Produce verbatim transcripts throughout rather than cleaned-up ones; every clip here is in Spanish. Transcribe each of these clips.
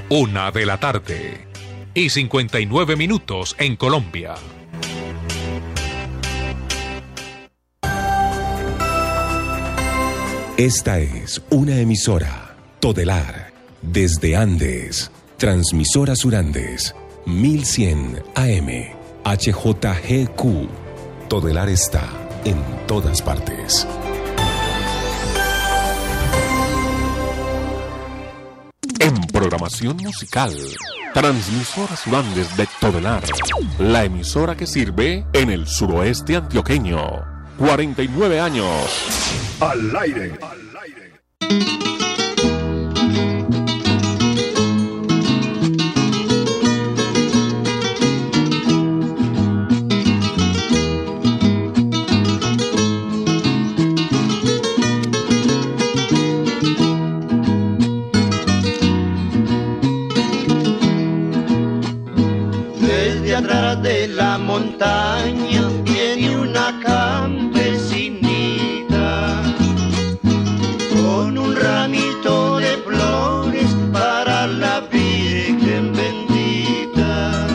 Una de la tarde y cincuenta y nueve minutos en Colombia. Esta es una emisora Todelar desde Andes, transmisora Surandes, mil cien A M, H J G Q. Todelar está en todas partes. En programación musical, transmisora Surandes de Todelar, la emisora que sirve en el suroeste antioqueño. cuarenta y nueve años. Al aire. Al aire. Desde atrás de la montaña viene una campesinita con un ramito de flores para la Virgen bendita.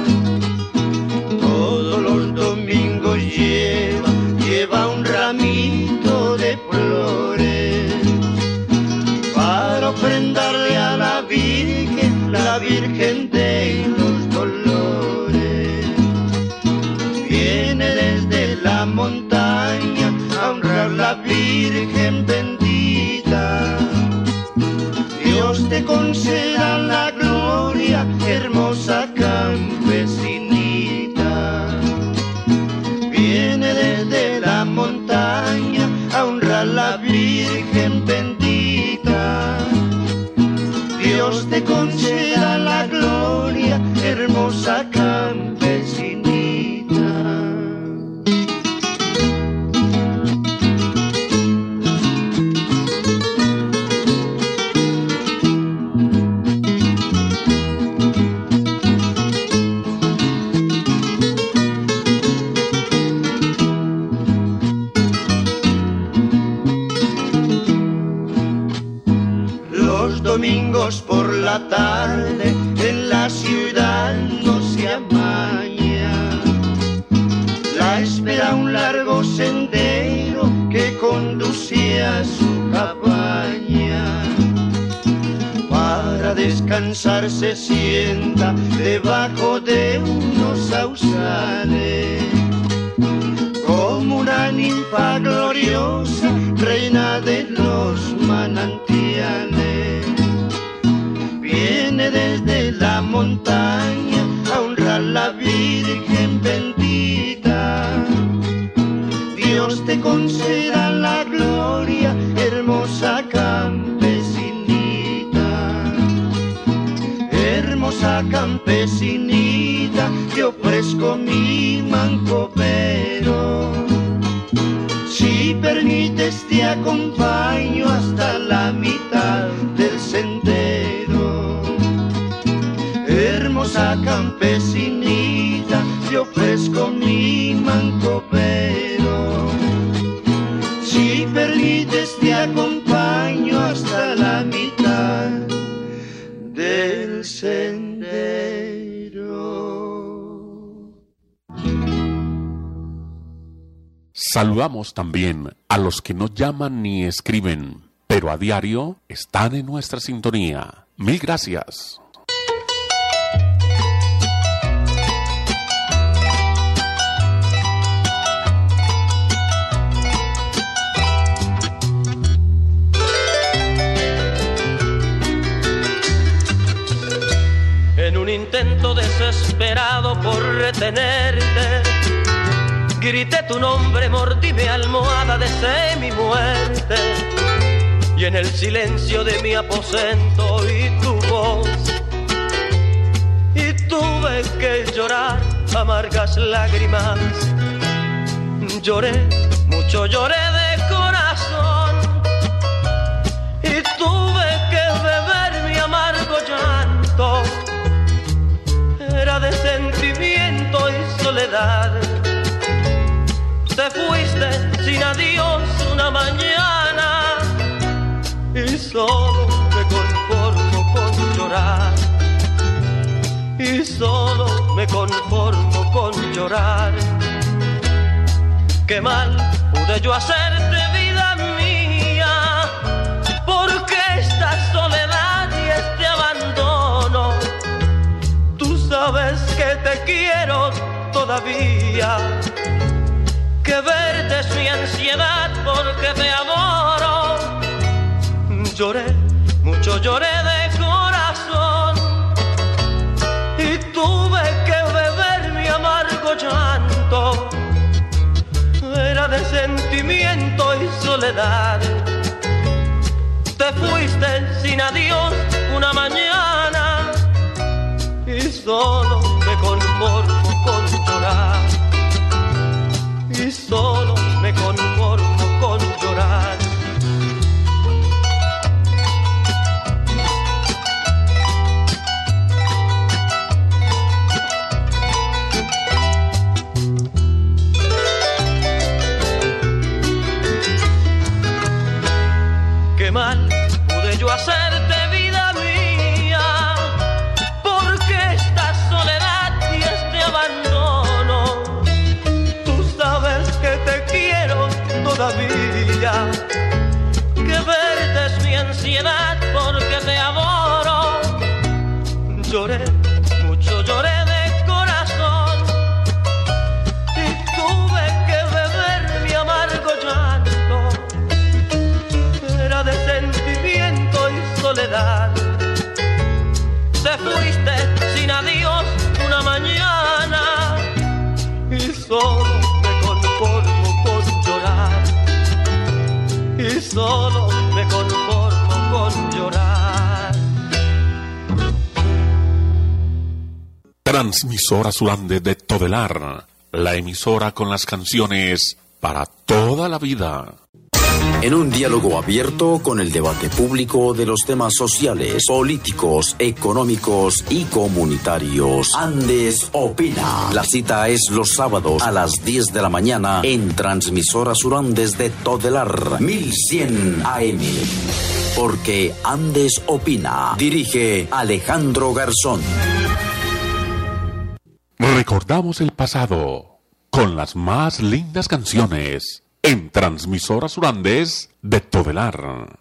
Todos los domingos lleva, lleva un ramito de flores para ofrendarle a la Virgen, la Virgen de los dolores. Viene desde la montaña a honrar la Virgen bendita. Dios te conceda la gloria, hermosa campesinita. Viene desde la montaña a honrar la Virgen bendita. Dios te conceda la gloria, hermosa campesinita. Los domingos por la tarde en la ciudad no se amaña. La espera un largo sendero que conduce a su cabaña. Para descansar se sienta debajo de unos sausales, como una ninfa gloriosa, reina de los manantiales. Viene desde la montaña a honrar la Virgen bendita. Dios te conceda la gloria, hermosa campesinita. Hermosa campesinita, te ofrezco mi mancopero. Si permites te acompaño hasta la mitad del sendero. Hermosa campesinita, te ofrezco mi mancopero. Si permites te acompaño hasta la mitad del sendero. Saludamos también a los que no llaman ni escriben, pero a diario están en nuestra sintonía. Mil gracias. En un intento desesperado por retenerte, grité tu nombre, mordí mi almohada, deseé mi muerte. Y en el silencio de mi aposento oí tu voz y tuve que llorar amargas lágrimas. Lloré, mucho lloré de corazón y tuve que beber mi amargo llanto. Era de sentimiento y soledad. Te fuiste sin adiós una mañana y solo me conformo con llorar. y solo me conformo con llorar. Qué mal pude yo hacerte, vida mía, porque esta soledad y este abandono. Tú sabes que te quiero todavía, que verte es mi ansiedad porque te adoro. Lloré, mucho lloré de corazón y tuve que beber mi amargo llanto. Era de sentimiento y soledad. Te fuiste sin adiós una mañana y solo me conformo con llorar. Y solo me conformo con llorar. Qué mal pude yo hacerte, vida mía, porque esta soledad y este abandono. Tú sabes que te quiero todavía, que verte es mi ansiedad porque te adoro. Lloré, mucho lloré de corazón y tuve que beber mi amargo llanto. Era de sentimiento y soledad. Te fuiste sin adiós una mañana y solo me conformo con llorar. Y solo me conformo con llorar. Transmisora Surande de Todelar, la emisora con las canciones para toda la vida. En un diálogo abierto con el debate público de los temas sociales, políticos, económicos y comunitarios, Andes Opina. La cita es los sábados a las diez de la mañana en Transmisora Surandes de Todelar, mil cien A M. Porque Andes Opina. Dirige Alejandro Garzón. Recordamos el pasado con las más lindas canciones en Transmisora Surandes de Todelar.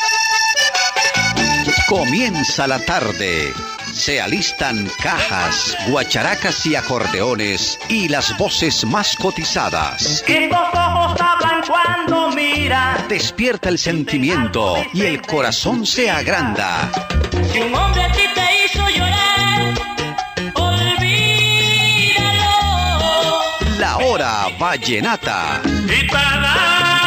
Comienza la tarde. Se alistan cajas, guacharacas y acordeones y las voces más cotizadas. Y los ojos hablan cuando miran. Despierta el sentimiento y el corazón se agranda. Si un hombre a ti te hizo llorar, olvídalo. La hora vallenata. Y para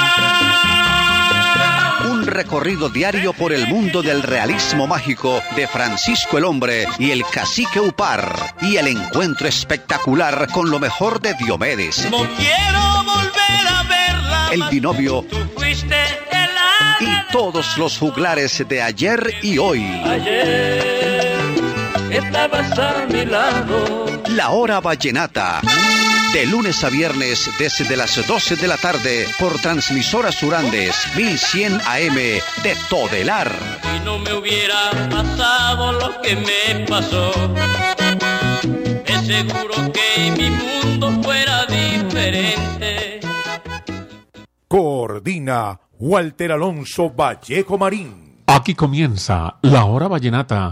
un recorrido diario por el mundo del realismo mágico de Francisco el Hombre y el Cacique Upar, y el encuentro espectacular con lo mejor de Diomedes. No quiero volver a verla. El binomio. Tú fuiste el alma. Y todos los juglares de ayer y hoy. Ayer estabas a mi lado. La hora vallenata. De lunes a viernes desde las doce de la tarde por Transmisora Surandes mil cien A M de Todelar. Si no me hubiera pasado lo que me pasó, es seguro que mi mundo fuera diferente. Coordina Walter Alonso Vallejo Marín. Aquí comienza la hora vallenata.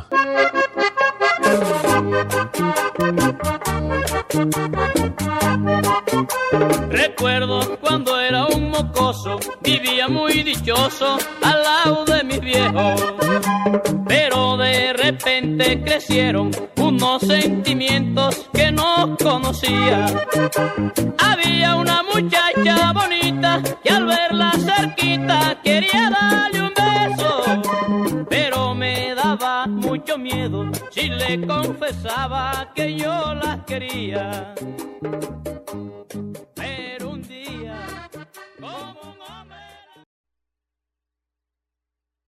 Recuerdo cuando era un mocoso, vivía muy dichoso al lado de mis viejos. Pero de repente crecieron unos sentimientos que no conocía. Había una muchacha bonita que al verla cerquita quería darle un beso, pero me daba mucho miedo si le confesaba que yo la quería.